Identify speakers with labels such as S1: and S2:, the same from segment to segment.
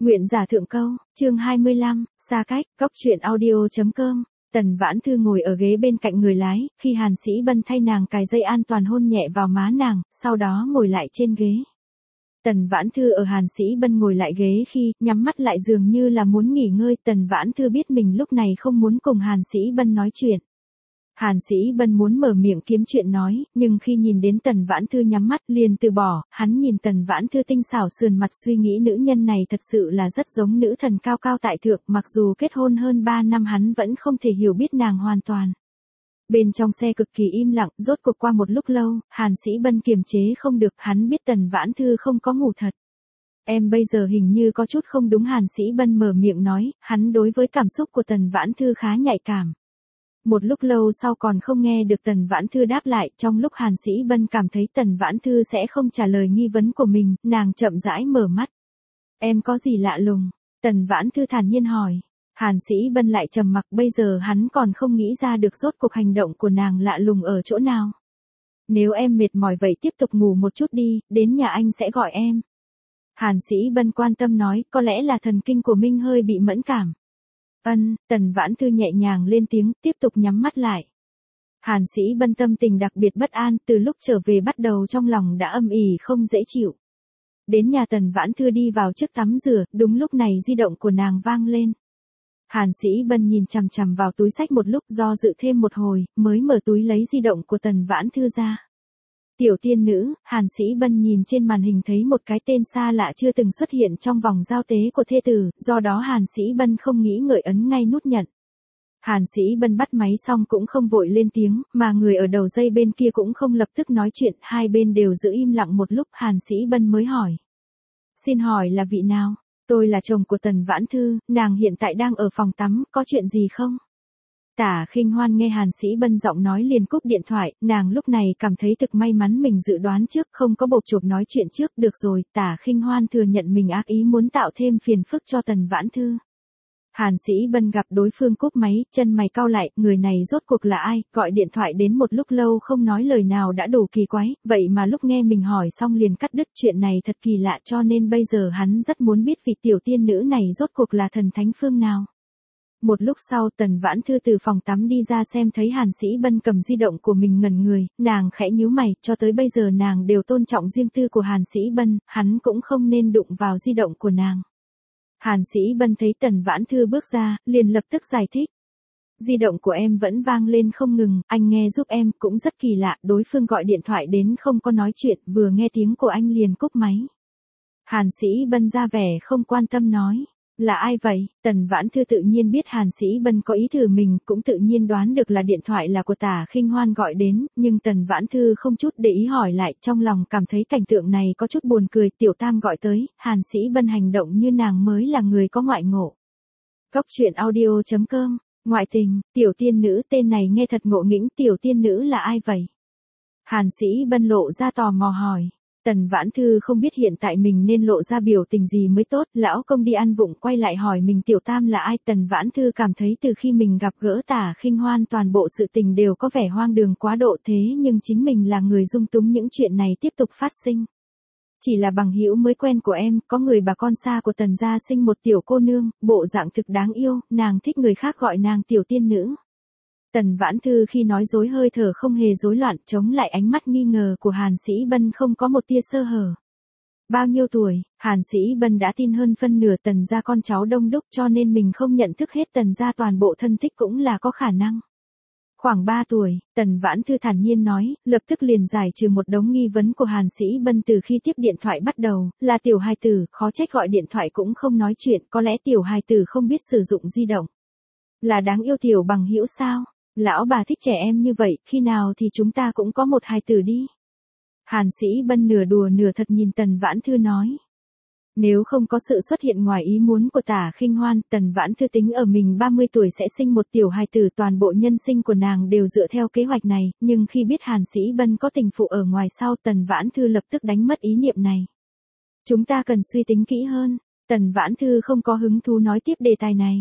S1: Nguyện giả thượng câu, chương 25, xa cách, cóc truyện audio.com. Tần Vãn Thư ngồi ở ghế bên cạnh người lái, khi Hàn Sĩ Bân thay nàng cài dây an toàn hôn nhẹ vào má nàng, sau đó ngồi lại trên ghế. Tần Vãn Thư ở Hàn Sĩ Bân ngồi lại ghế khi, nhắm mắt lại dường như là muốn nghỉ ngơi. Tần Vãn Thư biết mình lúc này không muốn cùng Hàn Sĩ Bân nói chuyện. Hàn Sĩ Bân muốn mở miệng kiếm chuyện nói, nhưng khi nhìn đến Tần Vãn Thư nhắm mắt liền từ bỏ. Hắn nhìn Tần Vãn Thư tinh xảo sườn mặt suy nghĩ nữ nhân này thật sự là rất giống nữ thần cao cao tại thượng, mặc dù kết hôn hơn 3 năm hắn vẫn không thể hiểu biết nàng hoàn toàn. Bên trong xe cực kỳ im lặng, rốt cuộc qua một lúc lâu, Hàn Sĩ Bân kiềm chế không được, hắn biết Tần Vãn Thư không có ngủ thật. Em bây giờ hình như có chút không đúng. Hàn Sĩ Bân mở miệng nói, hắn đối với cảm xúc của Tần Vãn Thư khá nhạy cảm. Một lúc lâu sau còn không nghe được Tần Vãn Thư đáp lại, trong lúc Hàn Sĩ Bân cảm thấy Tần Vãn Thư sẽ không trả lời nghi vấn của mình, nàng chậm rãi mở mắt. Em có gì lạ lùng? Tần Vãn Thư thản nhiên hỏi. Hàn Sĩ Bân lại trầm mặc, bây giờ hắn còn không nghĩ ra được rốt cuộc hành động của nàng lạ lùng ở chỗ nào. Nếu em mệt mỏi vậy tiếp tục ngủ một chút đi, đến nhà anh sẽ gọi em. Hàn Sĩ Bân quan tâm nói, có lẽ là thần kinh của Minh hơi bị mẫn cảm. Tần Vãn Thư nhẹ nhàng lên tiếng, tiếp tục nhắm mắt lại. Hàn Sĩ Bân tâm tình đặc biệt bất an, từ lúc trở về bắt đầu trong lòng đã âm ỉ không dễ chịu. Đến nhà Tần Vãn Thư đi vào trước tắm rửa, đúng lúc này di động của nàng vang lên. Hàn Sĩ Bân nhìn chằm chằm vào túi xách một lúc, do dự thêm một hồi, mới mở túi lấy di động của Tần Vãn Thư ra. Tiểu tiên nữ. Hàn Sĩ Bân nhìn trên màn hình thấy một cái tên xa lạ chưa từng xuất hiện trong vòng giao tế của thê tử, do đó Hàn Sĩ Bân không nghĩ ngợi ấn ngay nút nhận. Hàn Sĩ Bân bắt máy xong cũng không vội lên tiếng, mà người ở đầu dây bên kia cũng không lập tức nói chuyện, hai bên đều giữ im lặng một lúc. Hàn Sĩ Bân mới hỏi. Xin hỏi là vị nào? Tôi là chồng của Tần Vãn Thư, nàng hiện tại đang ở phòng tắm, có chuyện gì không? Tả Khinh Hoan nghe Hàn Sĩ Bân giọng nói liền cúp điện thoại, nàng lúc này cảm thấy thực may mắn mình dự đoán trước, không có bộp chộp nói chuyện trước. Được rồi, Tả Khinh Hoan thừa nhận mình ác ý muốn tạo thêm phiền phức cho Tần Vãn Thư. Hàn Sĩ Bân gặp đối phương cúp máy, chân mày cau lại, người này rốt cuộc là ai, gọi điện thoại đến một lúc lâu không nói lời nào đã đủ kỳ quái, vậy mà lúc nghe mình hỏi xong liền cắt đứt, chuyện này thật kỳ lạ, cho nên bây giờ hắn rất muốn biết vị tiểu tiên nữ này rốt cuộc là thần thánh phương nào. Một lúc sau Tần Vãn Thư từ phòng tắm đi ra xem thấy Hàn Sĩ Bân cầm di động của mình ngẩn người, nàng khẽ nhíu mày, cho tới bây giờ nàng đều tôn trọng riêng tư của Hàn Sĩ Bân, hắn cũng không nên đụng vào di động của nàng. Hàn Sĩ Bân thấy Tần Vãn Thư bước ra, liền lập tức giải thích. Di động của em vẫn vang lên không ngừng, anh nghe giúp em, cũng rất kỳ lạ, đối phương gọi điện thoại đến không có nói chuyện, vừa nghe tiếng của anh liền cúp máy. Hàn Sĩ Bân ra vẻ không quan tâm nói. Là ai vậy? Tần Vãn Thư tự nhiên biết Hàn Sĩ Bân có ý thử mình, cũng tự nhiên đoán được là điện thoại là của Tả Khinh Hoan gọi đến, nhưng Tần Vãn Thư không chút để ý hỏi lại, trong lòng cảm thấy cảnh tượng này có chút buồn cười. Tiểu Tam gọi tới, Hàn Sĩ Bân hành động như nàng mới là người có ngoại ngộ. Cóc truyện audio.com. Ngoại tình, tiểu tiên nữ, tên này nghe thật ngộ nghĩnh. Tiểu tiên nữ là ai vậy? Hàn Sĩ Bân lộ ra tò mò hỏi. Tần Vãn Thư không biết hiện tại mình nên lộ ra biểu tình gì mới tốt, lão công đi ăn vụng quay lại hỏi mình Tiểu Tam là ai. Tần Vãn Thư cảm thấy từ khi mình gặp gỡ Tả Khinh Hoan toàn bộ sự tình đều có vẻ hoang đường quá độ, thế nhưng chính mình là người dung túng những chuyện này tiếp tục phát sinh. Chỉ là bằng hữu mới quen của em, có người bà con xa của Tần gia sinh một tiểu cô nương, bộ dạng thực đáng yêu, nàng thích người khác gọi nàng tiểu tiên nữ. Tần Vãn Thư khi nói dối hơi thở không hề rối loạn, chống lại ánh mắt nghi ngờ của Hàn Sĩ Bân không có một tia sơ hở. Bao nhiêu tuổi? Hàn Sĩ Bân đã tin hơn phân nửa Tần gia con cháu đông đúc, cho nên mình không nhận thức hết Tần gia toàn bộ thân thích cũng là có khả năng. Khoảng 3 tuổi, Tần Vãn Thư thản nhiên nói, lập tức liền giải trừ một đống nghi vấn của Hàn Sĩ Bân. Từ khi tiếp điện thoại bắt đầu, là tiểu hài tử, khó trách gọi điện thoại cũng không nói chuyện, có lẽ tiểu hài tử không biết sử dụng di động. Là đáng yêu tiểu bằng hữu sao? Lão bà thích trẻ em như vậy, khi nào thì chúng ta cũng có một hài tử đi. Hàn Sĩ Bân nửa đùa nửa thật nhìn Tần Vãn Thư nói. Nếu không có sự xuất hiện ngoài ý muốn của Tả Khinh Hoan, Tần Vãn Thư tính ở mình 30 tuổi sẽ sinh một tiểu hài tử, toàn bộ nhân sinh của nàng đều dựa theo kế hoạch này, nhưng khi biết Hàn Sĩ Bân có tình phụ ở ngoài sau, Tần Vãn Thư lập tức đánh mất ý niệm này. Chúng ta cần suy tính kỹ hơn. Tần Vãn Thư không có hứng thú nói tiếp đề tài này.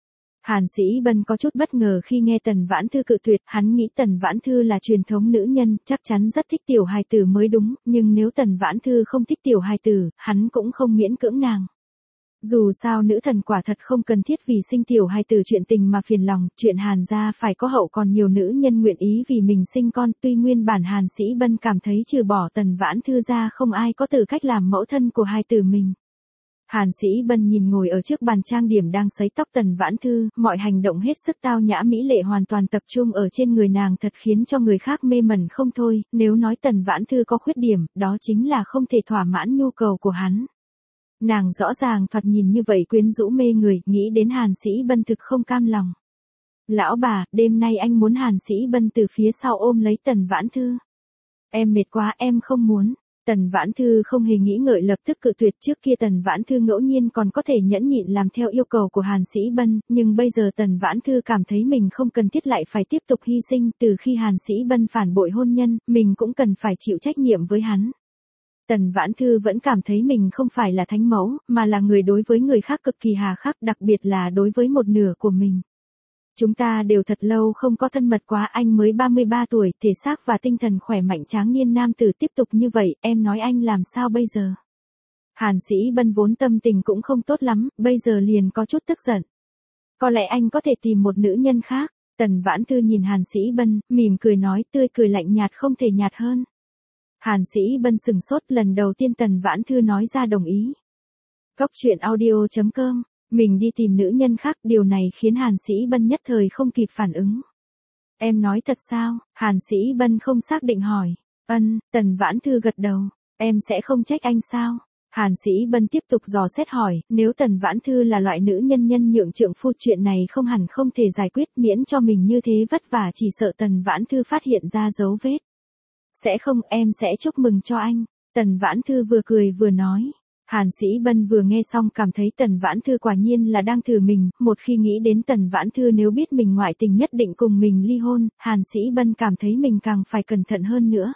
S1: Hàn Sĩ Bân có chút bất ngờ khi nghe Tần Vãn Thư cự tuyệt, hắn nghĩ Tần Vãn Thư là truyền thống nữ nhân, chắc chắn rất thích tiểu hài tử mới đúng, nhưng nếu Tần Vãn Thư không thích tiểu hài tử, hắn cũng không miễn cưỡng nàng. Dù sao nữ thần quả thật không cần thiết vì sinh tiểu hài tử chuyện tình mà phiền lòng, chuyện Hàn gia phải có hậu còn nhiều nữ nhân nguyện ý vì mình sinh con, tuy nguyên bản Hàn Sĩ Bân cảm thấy trừ bỏ Tần Vãn Thư ra không ai có tư cách làm mẫu thân của hài tử mình. Hàn Sĩ Bân nhìn ngồi ở trước bàn trang điểm đang sấy tóc Tần Vãn Thư, mọi hành động hết sức tao nhã mỹ lệ hoàn toàn tập trung ở trên người nàng thật khiến cho người khác mê mẩn không thôi, nếu nói Tần Vãn Thư có khuyết điểm, đó chính là không thể thỏa mãn nhu cầu của hắn. Nàng rõ ràng thoạt nhìn như vậy quyến rũ mê người, nghĩ đến Hàn Sĩ Bân thực không cam lòng. Lão bà, đêm nay anh muốn Hàn Sĩ Bân từ phía sau ôm lấy Tần Vãn Thư. Em mệt quá, em không muốn. Tần Vãn Thư không hề nghĩ ngợi lập tức cự tuyệt, trước kia Tần Vãn Thư ngẫu nhiên còn có thể nhẫn nhịn làm theo yêu cầu của Hàn Sĩ Bân, nhưng bây giờ Tần Vãn Thư cảm thấy mình không cần thiết lại phải tiếp tục hy sinh, từ khi Hàn Sĩ Bân phản bội hôn nhân, mình cũng cần phải chịu trách nhiệm với hắn. Tần Vãn Thư vẫn cảm thấy mình không phải là thánh mẫu, mà là người đối với người khác cực kỳ hà khắc, đặc biệt là đối với một nửa của mình. Chúng ta đều thật lâu không có thân mật quá, anh mới 33 tuổi, thể xác và tinh thần khỏe mạnh tráng niên nam tử tiếp tục như vậy, em nói anh làm sao bây giờ? Hàn Sĩ Bân vốn tâm tình cũng không tốt lắm, bây giờ liền có chút tức giận. Có lẽ anh có thể tìm một nữ nhân khác. Tần Vãn Thư nhìn Hàn Sĩ Bân, mỉm cười nói, tươi cười lạnh nhạt không thể nhạt hơn. Hàn Sĩ Bân sừng sốt, lần đầu tiên Tần Vãn Thư nói ra đồng ý. Cốc truyện audio.com, mình đi tìm nữ nhân khác, điều này khiến Hàn Sĩ Bân nhất thời không kịp phản ứng. Em nói thật sao? Hàn Sĩ Bân không xác định hỏi. Tần Vãn Thư gật đầu. Em sẽ không trách anh sao? Hàn Sĩ Bân tiếp tục dò xét hỏi, nếu Tần Vãn Thư là loại nữ nhân nhân nhượng trượng phu, chuyện này không hẳn không thể giải quyết, miễn cho mình như thế vất vả, chỉ sợ Tần Vãn Thư phát hiện ra dấu vết. Sẽ không, em sẽ chúc mừng cho anh. Tần Vãn Thư vừa cười vừa nói. Hàn Sĩ Bân vừa nghe xong cảm thấy Tần Vãn Thư quả nhiên là đang thử mình, một khi nghĩ đến Tần Vãn Thư nếu biết mình ngoại tình nhất định cùng mình ly hôn, Hàn Sĩ Bân cảm thấy mình càng phải cẩn thận hơn nữa.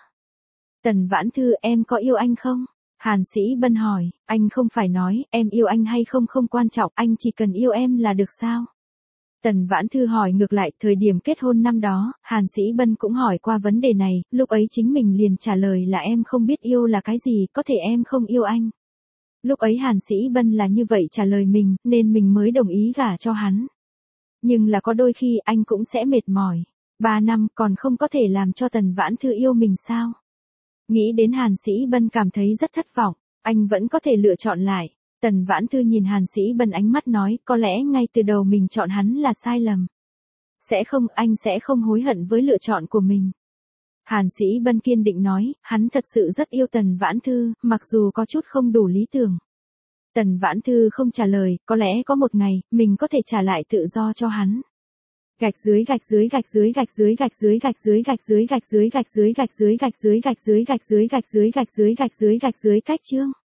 S1: Tần Vãn Thư, em có yêu anh không? Hàn Sĩ Bân hỏi, anh không phải nói, em yêu anh hay không không quan trọng, anh chỉ cần yêu em là được sao? Tần Vãn Thư hỏi ngược lại, thời điểm kết hôn năm đó, Hàn Sĩ Bân cũng hỏi qua vấn đề này, lúc ấy chính mình liền trả lời là em không biết yêu là cái gì, có thể em không yêu anh. Lúc ấy Hàn Sĩ Bân là như vậy trả lời mình, nên mình mới đồng ý gả cho hắn. Nhưng là có đôi khi anh cũng sẽ mệt mỏi. 3 năm còn không có thể làm cho Tần Vãn Thư yêu mình sao? Nghĩ đến Hàn Sĩ Bân cảm thấy rất thất vọng, anh vẫn có thể lựa chọn lại. Tần Vãn Thư nhìn Hàn Sĩ Bân ánh mắt nói, có lẽ ngay từ đầu mình chọn hắn là sai lầm. Sẽ không, anh sẽ không hối hận với lựa chọn của mình. Hàn Sĩ Bân kiên định nói, hắn thật sự rất yêu Tần Vãn Thư, mặc dù có chút không đủ lý tưởng. Tần Vãn Thư không trả lời, có lẽ có một ngày, mình có thể trả lại tự do cho hắn. Gạch dưới gạch dưới gạch dưới gạch dưới gạch dưới gạch dưới gạch dưới gạch dưới gạch dưới gạch dưới gạch dưới gạch dưới gạch dưới gạch dưới gạch dưới gạch dưới cách chương.